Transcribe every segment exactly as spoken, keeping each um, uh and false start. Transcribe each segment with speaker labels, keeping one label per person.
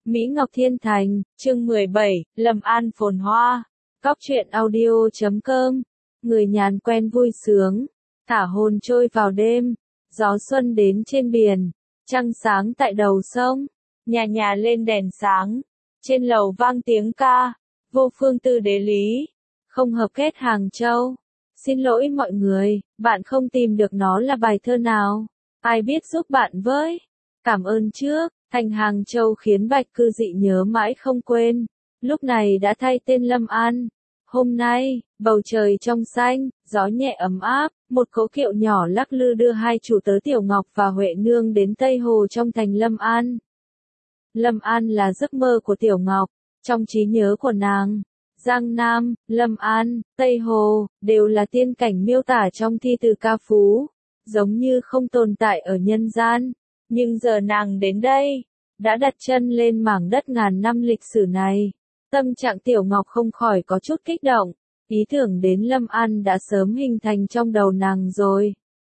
Speaker 1: Mỹ Ngọc Thiên Thành, chương mười bảy, Lâm An phồn hoa. Cóc truyện audio chấm com. Người nhàn quen vui sướng, thả hồn trôi vào đêm, gió xuân đến trên biển, trăng sáng tại đầu sông, nhà nhà lên đèn sáng, trên lầu vang tiếng ca, vô phương tư đế lý, không hợp kết Hàng Châu. Xin lỗi mọi người, bạn không tìm được nó là bài thơ nào, ai biết giúp bạn với. Cảm ơn trước. Thành Hàng Châu khiến Bạch Cư Dị nhớ mãi không quên, lúc này đã thay tên Lâm An. Hôm nay, bầu trời trong xanh, gió nhẹ ấm áp, một cỗ kiệu nhỏ lắc lư đưa hai chủ tớ Tiểu Ngọc và Huệ Nương đến Tây Hồ trong thành Lâm An. Lâm An là giấc mơ của Tiểu Ngọc, trong trí nhớ của nàng, Giang Nam, Lâm An, Tây Hồ, đều là tiên cảnh miêu tả trong thi từ ca phú, giống như không tồn tại ở nhân gian. Nhưng giờ nàng đến đây, đã đặt chân lên mảng đất ngàn năm lịch sử này. Tâm trạng Tiểu Ngọc không khỏi có chút kích động, ý tưởng đến Lâm An đã sớm hình thành trong đầu nàng rồi.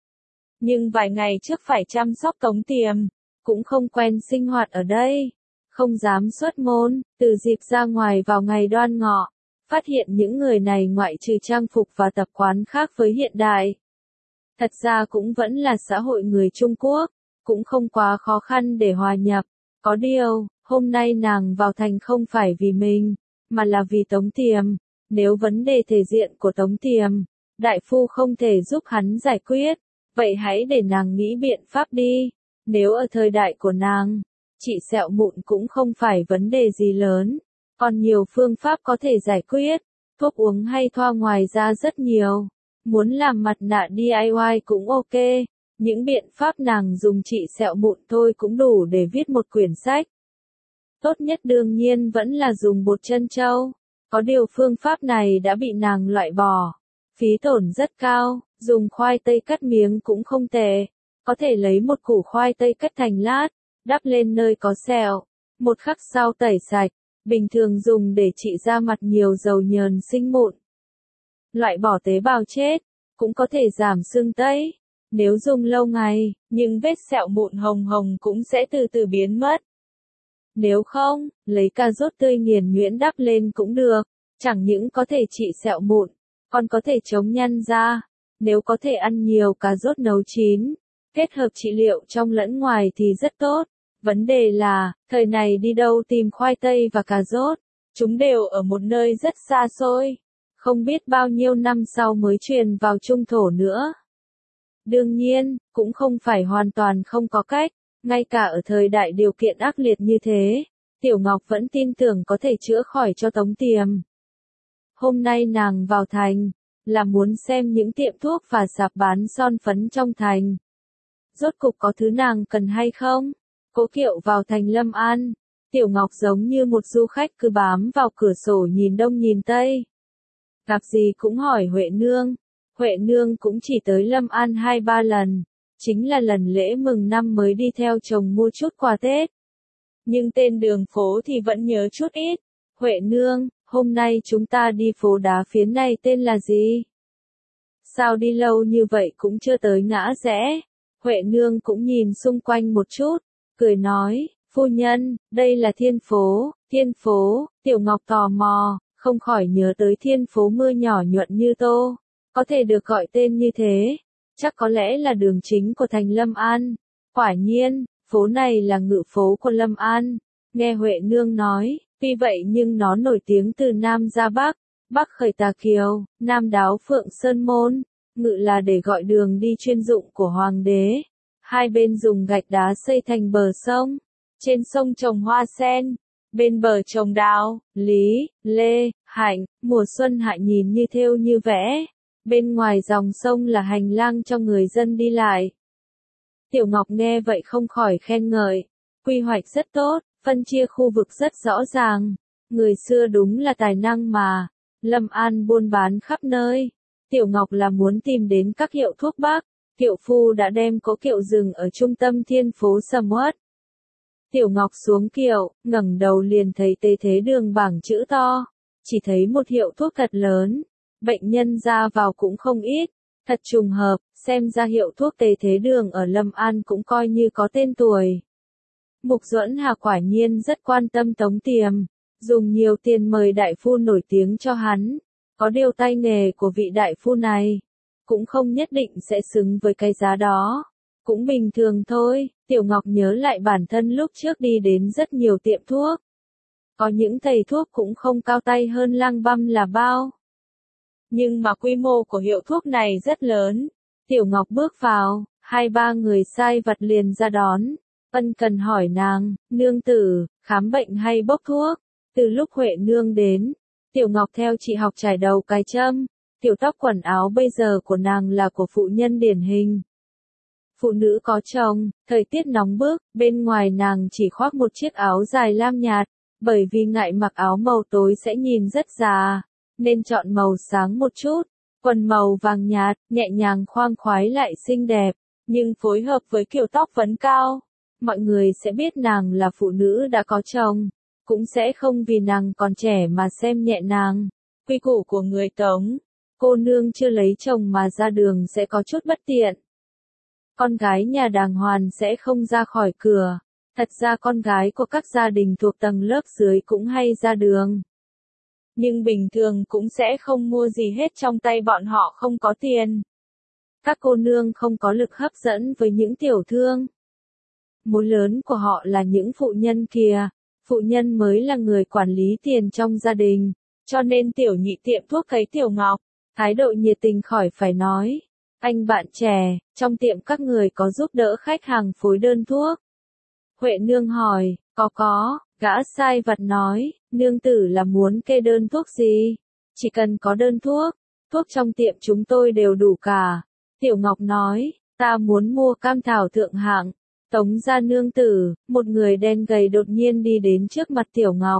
Speaker 1: Nhưng vài ngày trước phải chăm sóc Tống Tiềm, cũng không quen sinh hoạt ở đây, không dám xuất môn, từ dịp ra ngoài vào ngày Đoan Ngọ, phát hiện những người này ngoại trừ trang phục và tập quán khác với hiện đại. Thật ra cũng vẫn là xã hội người Trung Quốc. Cũng không quá khó khăn để hòa nhập. Có điều, hôm nay nàng vào thành không phải vì mình, mà là vì Tống Tiềm. Nếu vấn đề thể diện của Tống Tiềm, đại phu không thể giúp hắn giải quyết, vậy hãy để nàng nghĩ biện pháp đi. Nếu ở thời đại của nàng, trị sẹo mụn cũng không phải vấn đề gì lớn, còn nhiều phương pháp có thể giải quyết, thuốc uống hay thoa ngoài ra rất nhiều. Muốn làm mặt nạ đê i y cũng ok. Những biện pháp nàng dùng trị sẹo mụn thôi cũng đủ để viết một quyển sách. Tốt nhất đương nhiên vẫn là dùng bột trân châu. Có điều phương pháp này đã bị nàng loại bỏ. Phí tổn rất cao, dùng khoai tây cắt miếng cũng không tệ. Có thể lấy một củ khoai tây cắt thành lát, đắp lên nơi có sẹo. Một khắc sau tẩy sạch, bình thường dùng để trị da mặt nhiều dầu nhờn sinh mụn. Loại bỏ tế bào chết, cũng có thể giảm sưng tấy. Nếu dùng lâu ngày, nhưng vết sẹo mụn hồng hồng cũng sẽ từ từ biến mất. Nếu không, lấy cà rốt tươi nghiền nhuyễn đắp lên cũng được, chẳng những có thể trị sẹo mụn, còn có thể chống nhăn da. Nếu có thể ăn nhiều cà rốt nấu chín, kết hợp trị liệu trong lẫn ngoài thì rất tốt. Vấn đề là, thời này đi đâu tìm khoai tây và cà rốt, chúng đều ở một nơi rất xa xôi, không biết bao nhiêu năm sau mới truyền vào trung thổ nữa. Đương nhiên, cũng không phải hoàn toàn không có cách, ngay cả ở thời đại điều kiện ác liệt như thế, Tiểu Ngọc vẫn tin tưởng có thể chữa khỏi cho Tống Tiềm. Hôm nay nàng vào thành, là muốn xem những tiệm thuốc và sạp bán son phấn trong thành. Rốt cục có thứ nàng cần hay không? Cố kiệu vào thành Lâm An, Tiểu Ngọc giống như một du khách cứ bám vào cửa sổ nhìn đông nhìn tây. Gặp gì cũng hỏi Huệ Nương. Huệ Nương cũng chỉ tới Lâm An hai ba lần, chính là lần lễ mừng năm mới đi theo chồng mua chút quà Tết. Nhưng tên đường phố thì vẫn nhớ chút ít. Huệ Nương, hôm nay chúng ta đi phố đá phiến này tên là gì? Sao đi lâu như vậy cũng chưa tới ngã rẽ? Huệ Nương cũng nhìn xung quanh một chút, cười nói, phu nhân, đây là Thiên phố. Thiên phố. Tiểu Ngọc tò mò, không khỏi nhớ tới Thiên phố mưa nhỏ nhuận như tô. Có thể được gọi tên như thế, chắc có lẽ là đường chính của thành Lâm An. Quả nhiên, phố này là ngự phố của Lâm An. Nghe Huệ Nương nói, tuy vậy nhưng nó nổi tiếng từ Nam ra Bắc, Bắc khởi Tà Kiều, Nam đáo Phượng Sơn Môn. Ngự là để gọi đường đi chuyên dụng của Hoàng đế. Hai bên dùng gạch đá xây thành bờ sông. Trên sông trồng hoa sen, bên bờ trồng đào, lý, lê, hạnh. Mùa xuân hạ nhìn như thêu như vẽ. Bên ngoài dòng sông là hành lang cho người dân đi lại. Tiểu Ngọc nghe vậy không khỏi khen ngợi. Quy hoạch rất tốt, phân chia khu vực rất rõ ràng. Người xưa đúng là tài năng mà. Lâm An buôn bán khắp nơi. Tiểu Ngọc là muốn tìm đến các hiệu thuốc bắc. Kiệu phu đã đem cỗ kiệu dừng ở trung tâm Thiên phố sầm uất. Tiểu Ngọc xuống kiệu, ngẩng đầu liền thấy Tề Thế Đường bảng chữ to. Chỉ thấy một hiệu thuốc thật lớn. Bệnh nhân ra vào cũng không ít, thật trùng hợp, xem ra hiệu thuốc Tề Thế Đường ở Lâm An cũng coi như có tên tuổi. Mục Duẫn Hà quả nhiên rất quan tâm Tống Tiềm, dùng nhiều tiền mời đại phu nổi tiếng cho hắn. Có điều tay nghề của vị đại phu này cũng không nhất định sẽ xứng với cái giá đó. Cũng bình thường thôi, Tiểu Ngọc nhớ lại bản thân lúc trước đi đến rất nhiều tiệm thuốc. Có những thầy thuốc cũng không cao tay hơn Lăng Băm là bao. Nhưng mà quy mô của hiệu thuốc này rất lớn. Tiểu Ngọc bước vào, hai ba người sai vặt liền ra đón. Ân cần hỏi nàng, nương tử, khám bệnh hay bốc thuốc? Từ lúc Huệ nương đến, Tiểu Ngọc theo chị học trải đầu cái châm. Tiểu tóc quần áo bây giờ của nàng là của phụ nhân điển hình. Phụ nữ có chồng, thời tiết nóng bức, bên ngoài nàng chỉ khoác một chiếc áo dài lam nhạt, bởi vì ngại mặc áo màu tối sẽ nhìn rất già, nên chọn màu sáng một chút, quần màu vàng nhạt, nhẹ nhàng khoang khoái lại xinh đẹp, nhưng phối hợp với kiểu tóc vấn cao, mọi người sẽ biết nàng là phụ nữ đã có chồng, cũng sẽ không vì nàng còn trẻ mà xem nhẹ nàng. Quy củ của người Tống, cô nương chưa lấy chồng mà ra đường sẽ có chút bất tiện. Con gái nhà đàng hoàn sẽ không ra khỏi cửa. Thật ra con gái của các gia đình thuộc tầng lớp dưới cũng hay ra đường. Nhưng bình thường cũng sẽ không mua gì hết, trong tay bọn họ không có tiền. Các cô nương không có lực hấp dẫn với những tiểu thương. Mối lớn của họ là những phụ nhân kìa. Phụ nhân mới là người quản lý tiền trong gia đình. Cho nên Tiểu Nhị tiệm thuốc thấy Tiểu Ngọc, thái độ nhiệt tình khỏi phải nói. Anh bạn trẻ, trong tiệm các người có giúp đỡ khách hàng phối đơn thuốc? Huệ nương hỏi, có có, gã sai vặt nói, nương tử là muốn kê đơn thuốc gì? Chỉ cần có đơn thuốc, thuốc trong tiệm chúng tôi đều đủ cả. Tiểu Ngọc nói, ta muốn mua cam thảo thượng hạng. Tống gia nương tử, một người đen gầy đột nhiên đi đến trước mặt Tiểu Ngọc.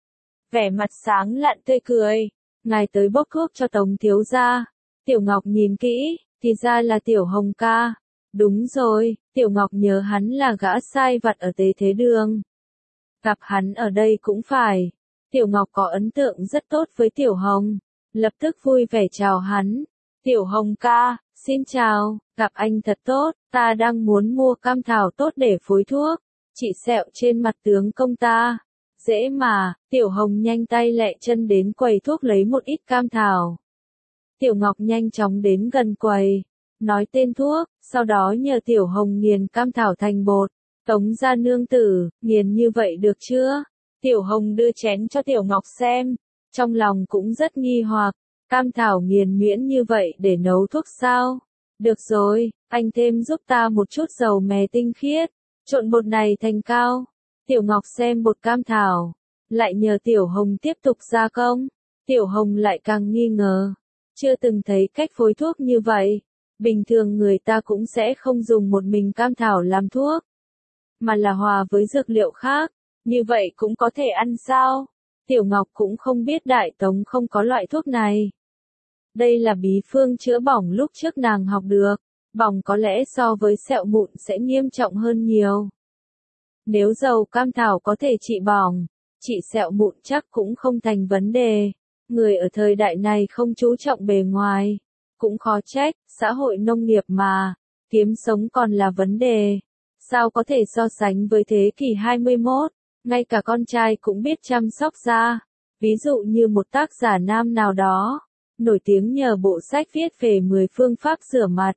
Speaker 1: Vẻ mặt sáng lạn tươi cười, ngài tới bốc thuốc cho Tống thiếu gia. Tiểu Ngọc nhìn kỹ, thì ra là Tiểu Hồng ca. Đúng rồi, Tiểu Ngọc nhớ hắn là gã sai vặt ở Tế Thế Đường. Gặp hắn ở đây cũng phải. Tiểu Ngọc có ấn tượng rất tốt với Tiểu Hồng, lập tức vui vẻ chào hắn. Tiểu Hồng ca, xin chào, gặp anh thật tốt, ta đang muốn mua cam thảo tốt để phối thuốc. Chị sẹo trên mặt tướng công ta. Dễ mà, Tiểu Hồng nhanh tay lẹ chân đến quầy thuốc lấy một ít cam thảo. Tiểu Ngọc nhanh chóng đến gần quầy, nói tên thuốc, sau đó nhờ Tiểu Hồng nghiền cam thảo thành bột. Tống gia nương tử, nghiền như vậy được chưa? Tiểu Hồng đưa chén cho Tiểu Ngọc xem, trong lòng cũng rất nghi hoặc, cam thảo nghiền nhuyễn như vậy để nấu thuốc sao? Được rồi, anh thêm giúp ta một chút dầu mè tinh khiết, trộn bột này thành cao. Tiểu Ngọc xem bột cam thảo, lại nhờ Tiểu Hồng tiếp tục gia công. Tiểu Hồng lại càng nghi ngờ, chưa từng thấy cách phối thuốc như vậy. Bình thường người ta cũng sẽ không dùng một mình cam thảo làm thuốc, mà là hòa với dược liệu khác, như vậy cũng có thể ăn sao? Tiểu Ngọc cũng không biết Đại Tống không có loại thuốc này. Đây là bí phương chữa bỏng lúc trước nàng học được, bỏng có lẽ so với sẹo mụn sẽ nghiêm trọng hơn nhiều. Nếu dầu cam thảo có thể trị bỏng, trị sẹo mụn chắc cũng không thành vấn đề. Người ở thời đại này không chú trọng bề ngoài, cũng khó trách, xã hội nông nghiệp mà, kiếm sống còn là vấn đề. Sao có thể so sánh với thế kỷ hai mươi mốt, ngay cả con trai cũng biết chăm sóc da. Ví dụ như một tác giả nam nào đó, nổi tiếng nhờ bộ sách viết về mười phương pháp rửa mặt.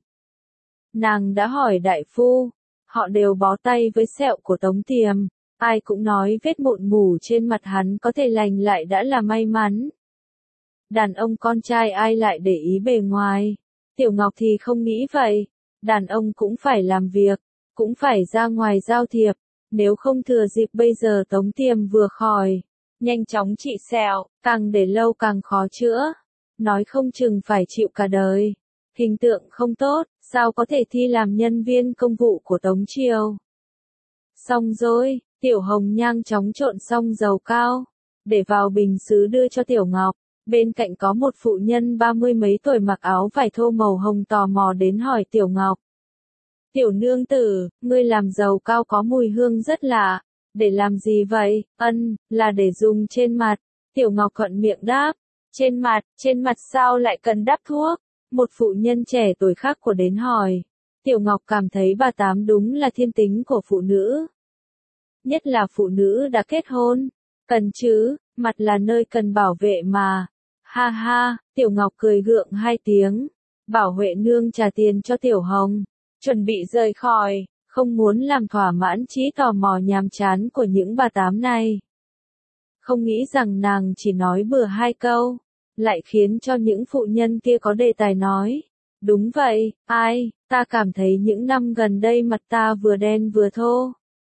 Speaker 1: Nàng đã hỏi đại phu, họ đều bó tay với sẹo của Tống Tiềm, ai cũng nói vết mụn mủ trên mặt hắn có thể lành lại đã là may mắn. Đàn ông con trai ai lại để ý bề ngoài, Tiểu Ngọc thì không nghĩ vậy, đàn ông cũng phải làm việc, cũng phải ra ngoài giao thiệp, nếu không thừa dịp bây giờ Tống Tiềm vừa khỏi, nhanh chóng trị sẹo, càng để lâu càng khó chữa, nói không chừng phải chịu cả đời. Hình tượng không tốt, sao có thể thi làm nhân viên công vụ của Tống Triều. Xong rồi, Tiểu Hồng nhanh chóng trộn xong dầu cao, để vào bình sứ đưa cho Tiểu Ngọc. Bên cạnh có một phụ nhân ba mươi mấy tuổi mặc áo vải thô màu hồng tò mò đến hỏi Tiểu Ngọc. Tiểu nương tử, ngươi làm dầu cao có mùi hương rất lạ, để làm gì vậy? Ân, là để dùng trên mặt. Tiểu Ngọc thuận miệng đáp, trên mặt, trên mặt sao lại cần đắp thuốc? Một phụ nhân trẻ tuổi khác của đến hỏi. Tiểu Ngọc cảm thấy bà Tám đúng là thiên tính của phụ nữ. nhất là phụ nữ đã kết hôn. Cần chứ, mặt là nơi cần bảo vệ mà. Ha ha, Tiểu Ngọc cười gượng hai tiếng, bảo Huệ nương trả tiền cho Tiểu Hồng, chuẩn bị rời khỏi, không muốn làm thỏa mãn trí tò mò nhàm chán của những bà tám này. Không nghĩ rằng nàng chỉ nói bừa hai câu, lại khiến cho những phụ nhân kia có đề tài nói. Đúng vậy, ai, ta cảm thấy những năm gần đây mặt ta vừa đen vừa thô.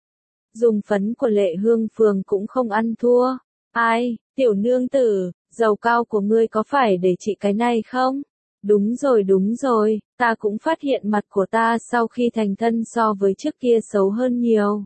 Speaker 1: Dùng phấn của Lệ Hương Phường cũng không ăn thua. Ai, tiểu nương tử, dầu cao của ngươi có phải để trị cái này không? Đúng rồi đúng rồi, ta cũng phát hiện mặt của ta sau khi thành thân so với trước kia xấu hơn nhiều.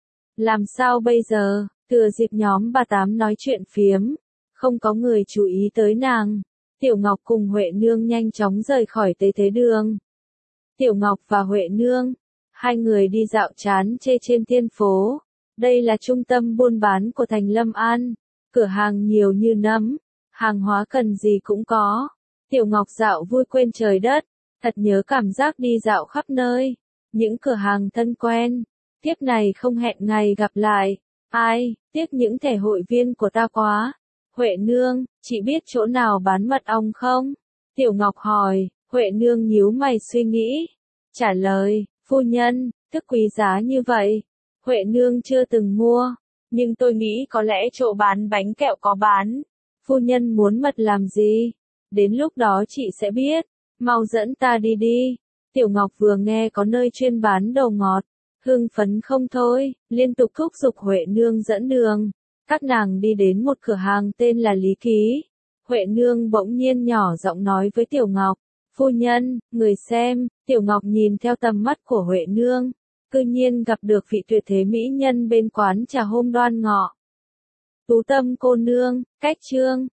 Speaker 1: Làm sao bây giờ, thừa dịp nhóm bà tám nói chuyện phiếm, không có người chú ý tới nàng. Tiểu Ngọc cùng Huệ nương nhanh chóng rời khỏi tế thế đường. Tiểu Ngọc và Huệ nương, hai người đi dạo chán chê trên thiên phố. Đây là trung tâm buôn bán của thành Lâm An, cửa hàng nhiều như nấm, hàng hóa cần gì cũng có. Tiểu Ngọc dạo vui quên trời đất, thật nhớ cảm giác đi dạo khắp nơi, những cửa hàng thân quen. Tiếp này không hẹn ngày gặp lại, ai, tiếc những thẻ hội viên của ta quá. Huệ nương, chị biết chỗ nào bán mật ong không? Tiểu Ngọc hỏi, Huệ nương nhíu mày suy nghĩ, trả lời, phu nhân, thức quý giá như vậy, Huệ nương chưa từng mua, nhưng tôi nghĩ có lẽ chỗ bán bánh kẹo có bán. Phu nhân muốn mật làm gì? Đến lúc đó chị sẽ biết, mau dẫn ta đi đi. Tiểu Ngọc vừa nghe có nơi chuyên bán đồ ngọt, hưng phấn không thôi, liên tục thúc giục Huệ nương dẫn đường. Các nàng đi đến một cửa hàng tên là Lý Ký. Huệ nương bỗng nhiên nhỏ giọng nói với Tiểu Ngọc, phu nhân, người xem. Tiểu Ngọc nhìn theo tầm mắt của Huệ nương, cư nhiên gặp được vị tuyệt thế mỹ nhân bên quán trà hôm đoan ngọ. Tú Tâm cô nương, cách chương.